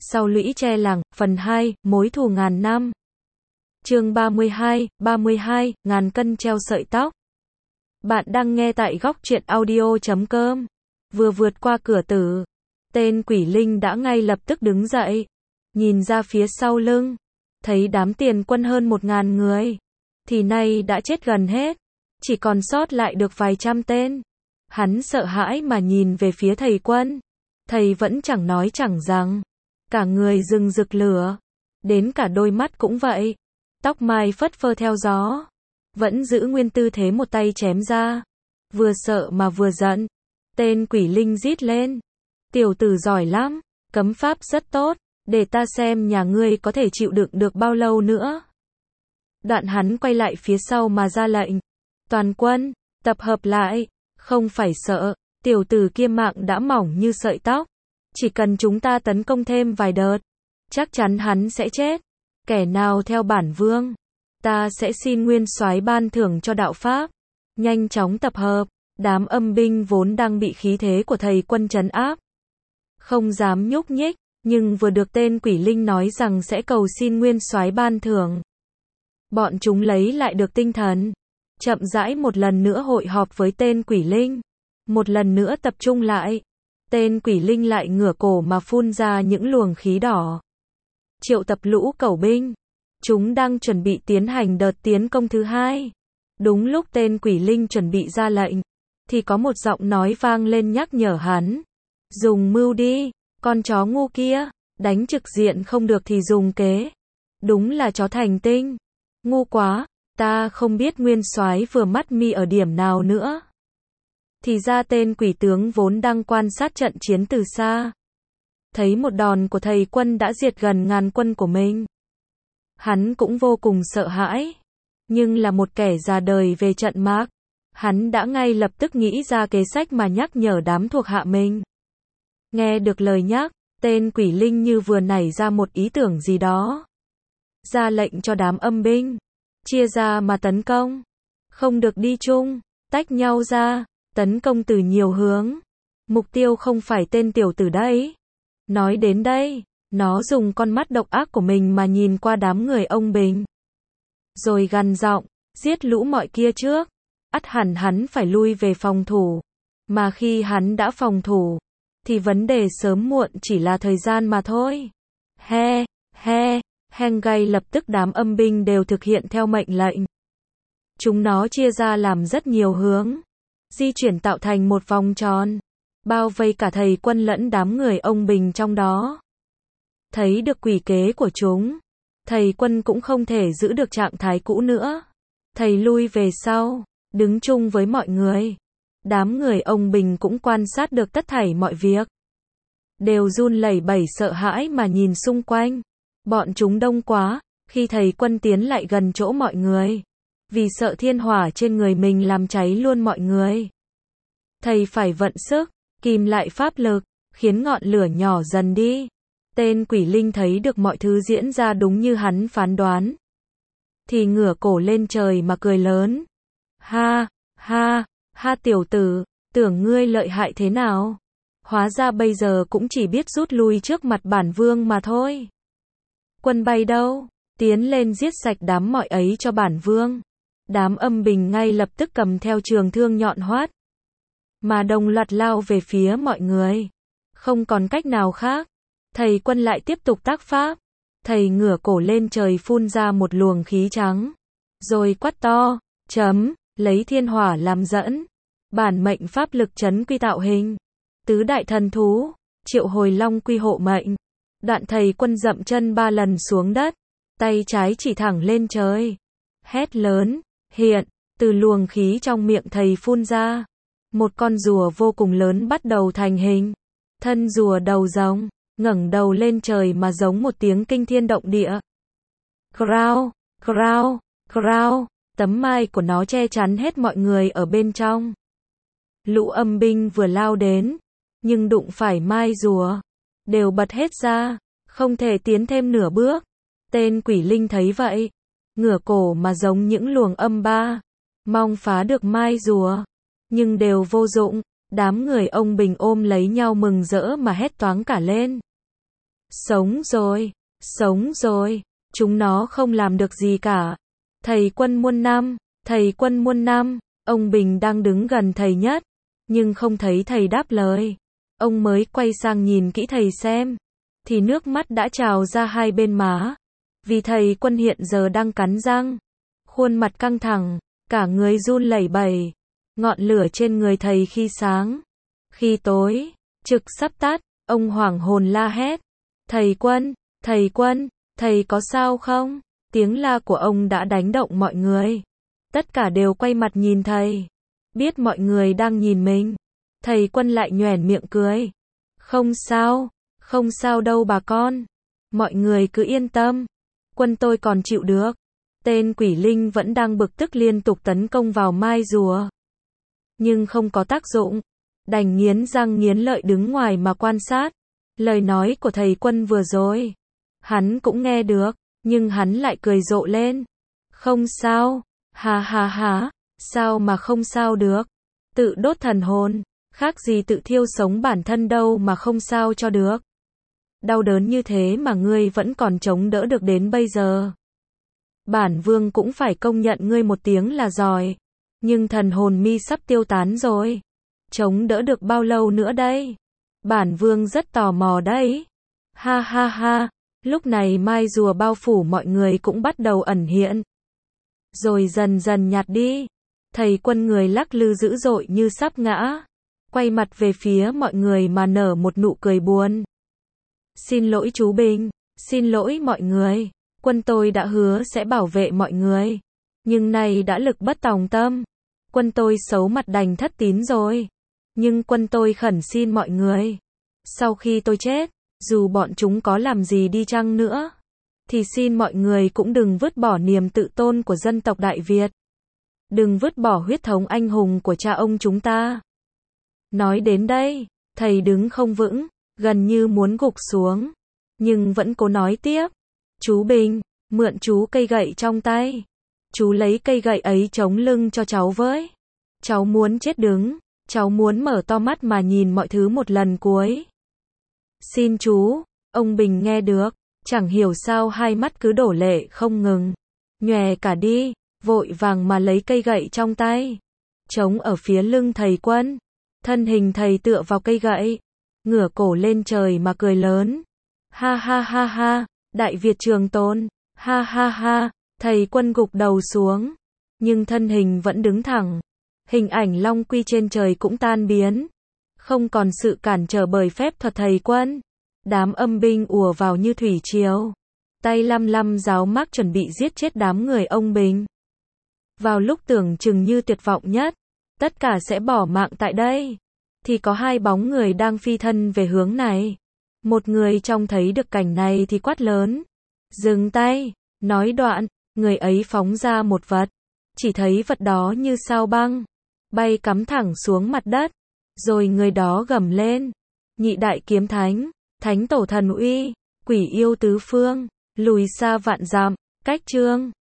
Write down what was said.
Sau lũy tre làng, phần 2, mối thù ngàn năm. Chương 32, ngàn cân treo sợi tóc. Bạn đang nghe tại góc truyện audio.com. Vừa vượt qua cửa tử, tên quỷ linh đã ngay lập tức đứng dậy, nhìn ra phía sau lưng, thấy đám tiền quân hơn 1.000 người, thì nay đã chết gần hết, chỉ còn sót lại được vài trăm tên. Hắn sợ hãi mà nhìn về phía thầy quân. Thầy vẫn chẳng nói chẳng rằng, cả người rừng rực lửa, đến cả đôi mắt cũng vậy, tóc mai phất phơ theo gió, vẫn giữ nguyên tư thế một tay chém ra, vừa sợ mà vừa giận. Tên quỷ linh rít lên, tiểu tử giỏi lắm, cấm pháp rất tốt, để ta xem nhà ngươi có thể chịu đựng được bao lâu nữa. Đoạn hắn quay lại phía sau mà ra lệnh, toàn quân, tập hợp lại, không phải sợ, tiểu tử kia mạng đã mỏng như sợi tóc, chỉ cần chúng ta tấn công thêm vài đợt, chắc chắn hắn sẽ chết. Kẻ nào theo bản vương, ta sẽ xin nguyên soái ban thưởng cho đạo pháp. Nhanh chóng tập hợp. Đám âm binh vốn đang bị khí thế của thầy quân trấn áp, không dám nhúc nhích, nhưng vừa được tên quỷ linh nói rằng sẽ cầu xin nguyên soái ban thưởng, bọn chúng lấy lại được tinh thần, chậm rãi một lần nữa hội họp với tên quỷ linh, một lần nữa tập trung lại. Tên quỷ linh lại ngửa cổ mà phun ra những luồng khí đỏ, triệu tập lũ cẩu binh, chúng đang chuẩn bị tiến hành đợt tiến công thứ hai. Đúng lúc tên quỷ linh chuẩn bị ra lệnh, thì có một giọng nói vang lên nhắc nhở hắn, dùng mưu đi, con chó ngu kia, đánh trực diện không được thì dùng kế. Đúng là chó thành tinh, ngu quá, ta không biết nguyên soái vừa mắt mi ở điểm nào nữa. Thì ra tên quỷ tướng vốn đang quan sát trận chiến từ xa, thấy một đòn của thầy quân đã diệt gần ngàn quân của mình. Hắn cũng vô cùng sợ hãi, nhưng là một kẻ già đời về trận mạc, hắn đã ngay lập tức nghĩ ra kế sách mà nhắc nhở đám thuộc hạ mình. Nghe được lời nhắc, tên quỷ linh như vừa nảy ra một ý tưởng gì đó, ra lệnh cho đám âm binh, chia ra mà tấn công, không được đi chung, tách nhau ra, tấn công từ nhiều hướng. Mục tiêu không phải tên tiểu tử đấy. Nói đến đây, nó dùng con mắt độc ác của mình mà nhìn qua đám người ông Bình, rồi gằn giọng, giết lũ mọi kia trước, ắt hẳn hắn phải lui về phòng thủ. Mà khi hắn đã phòng thủ, thì vấn đề sớm muộn chỉ là thời gian mà thôi. Ngay lập tức đám âm binh đều thực hiện theo mệnh lệnh. Chúng nó chia ra làm rất nhiều hướng, di chuyển tạo thành một vòng tròn, bao vây cả thầy quân lẫn đám người ông Bình trong đó. Thấy được quỷ kế của chúng, thầy quân cũng không thể giữ được trạng thái cũ nữa. Thầy lui về sau, đứng chung với mọi người. Đám người ông Bình cũng quan sát được tất thảy mọi việc, đều run lẩy bẩy sợ hãi mà nhìn xung quanh. Bọn chúng đông quá, khi thầy quân tiến lại gần chỗ mọi người, vì sợ thiên hỏa trên người mình làm cháy luôn mọi người, thầy phải vận sức, kìm lại pháp lực, khiến ngọn lửa nhỏ dần đi. Tên quỷ linh thấy được mọi thứ diễn ra đúng như hắn phán đoán, thì ngửa cổ lên trời mà cười lớn. Ha tiểu tử, tưởng ngươi lợi hại thế nào? Hóa ra bây giờ cũng chỉ biết rút lui trước mặt bản vương mà thôi. Quân bay đâu? Tiến lên giết sạch đám mọi ấy cho bản vương. Đám âm bình ngay lập tức cầm theo trường thương nhọn hoắt, mà đồng loạt lao về phía mọi người. Không còn cách nào khác, thầy quân lại tiếp tục tác pháp. Thầy ngửa cổ lên trời phun ra một luồng khí trắng, rồi quát to, lấy thiên hỏa làm dẫn, bản mệnh pháp lực trấn quy tạo hình, tứ đại thần thú, triệu hồi long quy hộ mệnh. Đoạn thầy quân dậm chân 3 lần xuống đất, tay trái chỉ thẳng lên trời, hét lớn, hiện. Từ luồng khí trong miệng thầy phun ra, một con rùa vô cùng lớn bắt đầu thành hình. Thân rùa đầu rồng, ngẩng đầu lên trời mà giống một tiếng kinh thiên động địa. Growl, tấm mai của nó che chắn hết mọi người ở bên trong. Lũ âm binh vừa lao đến, nhưng đụng phải mai rùa, đều bật hết ra, không thể tiến thêm nửa bước. Tên quỷ linh thấy vậy, ngửa cổ mà giống những luồng âm ba, mong phá được mai rùa, nhưng đều vô dụng. Đám người ông Bình ôm lấy nhau mừng rỡ mà hét toáng cả lên. sống rồi, chúng nó không làm được gì cả. Thầy quân muôn năm, ông Bình đang đứng gần thầy nhất, nhưng không thấy thầy đáp lời. Ông mới quay sang nhìn kỹ thầy xem, thì nước mắt đã trào ra hai bên má, vì thầy quân hiện giờ đang cắn răng, khuôn mặt căng thẳng, cả người run lẩy bẩy. Ngọn lửa trên người thầy khi sáng, khi tối, trực sắp tắt, ông hoảng hồn la hét. Thầy quân, thầy có sao không? Tiếng la của ông đã đánh động mọi người. Tất cả đều quay mặt nhìn thầy. Biết mọi người đang nhìn mình, thầy quân lại nhoẻn miệng cười. Không sao đâu bà con. Mọi người cứ yên tâm. Quân tôi còn chịu được. Tên quỷ linh vẫn đang bực tức liên tục tấn công vào mai rùa. Nhưng không có tác dụng. Đành nghiến răng nghiến lợi đứng ngoài mà quan sát. Lời nói của thầy quân vừa rồi, hắn cũng nghe được, nhưng hắn lại cười rộ lên. Không sao, ha, sao mà không sao được. Tự đốt thần hồn, khác gì tự thiêu sống bản thân đâu mà không sao cho được. Đau đớn như thế mà ngươi vẫn còn chống đỡ được đến bây giờ. Bản vương cũng phải công nhận ngươi một tiếng là giỏi. Nhưng thần hồn mi sắp tiêu tán rồi. Chống đỡ được bao lâu nữa đây? Bản vương rất tò mò đấy. Ha, lúc này mai rùa bao phủ mọi người cũng bắt đầu ẩn hiện. Rồi dần dần nhạt đi. Thầy quân người lắc lư dữ dội như sắp ngã. Quay mặt về phía mọi người mà nở một nụ cười buồn. Xin lỗi chú Bình, xin lỗi mọi người. Quân tôi đã hứa sẽ bảo vệ mọi người. Nhưng nay đã lực bất tòng tâm. Quân tôi xấu mặt đành thất tín rồi. Nhưng quân tôi khẩn xin mọi người. Sau khi tôi chết, dù bọn chúng có làm gì đi chăng nữa, thì xin mọi người cũng đừng vứt bỏ niềm tự tôn của dân tộc Đại Việt. Đừng vứt bỏ huyết thống anh hùng của cha ông chúng ta. Nói đến đây, thầy đứng không vững, gần như muốn gục xuống. Nhưng vẫn cố nói tiếp. Chú Bình, mượn chú cây gậy trong tay. Chú lấy cây gậy ấy chống lưng cho cháu với. Cháu muốn chết đứng. Cháu muốn mở to mắt mà nhìn mọi thứ một lần cuối. Xin chú. Ông Bình nghe được, chẳng hiểu sao hai mắt cứ đổ lệ không ngừng. Nhòe cả đi, vội vàng mà lấy cây gậy trong tay. Chống ở phía lưng thầy quân. Thân hình thầy tựa vào cây gậy. Ngửa cổ lên trời mà cười lớn. Ha, Đại Việt trường tồn. Ha, thầy quân gục đầu xuống. Nhưng thân hình vẫn đứng thẳng. Hình ảnh long quy trên trời cũng tan biến. Không còn sự cản trở bởi phép thuật thầy quân. Đám âm binh ùa vào như thủy triều. Tay lăm giáo mác chuẩn bị giết chết đám người ông Bình. Vào lúc tưởng chừng như tuyệt vọng nhất, tất cả sẽ bỏ mạng tại đây, thì có hai bóng người đang phi thân về hướng này. Một người trông thấy được cảnh này thì quát lớn. Dừng tay, nói đoạn, người ấy phóng ra một vật. Chỉ thấy vật đó như sao băng, bay cắm thẳng xuống mặt đất. Rồi người đó gầm lên. Nhị đại kiếm thánh, thánh tổ thần uy, quỷ yêu tứ phương, lùi xa vạn dặm, cách chương.